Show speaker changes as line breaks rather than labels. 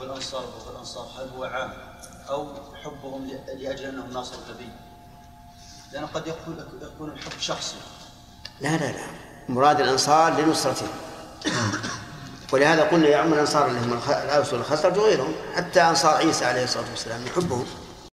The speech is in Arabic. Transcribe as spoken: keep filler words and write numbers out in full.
حب الأنصار والأنصار هل هو عام أو حبهم لأجل أنهم ناصروا النبي؟ لأنه قد يكون يكون الحب شخصي.
لا لا لا، مراد الأنصار لنصرته. ولهذا قلنا يا عم الأنصار اللي هم الأوس والخزرج وغيرهم، حتى أنصار عيسى عليه الصلاة والسلام يحبهم.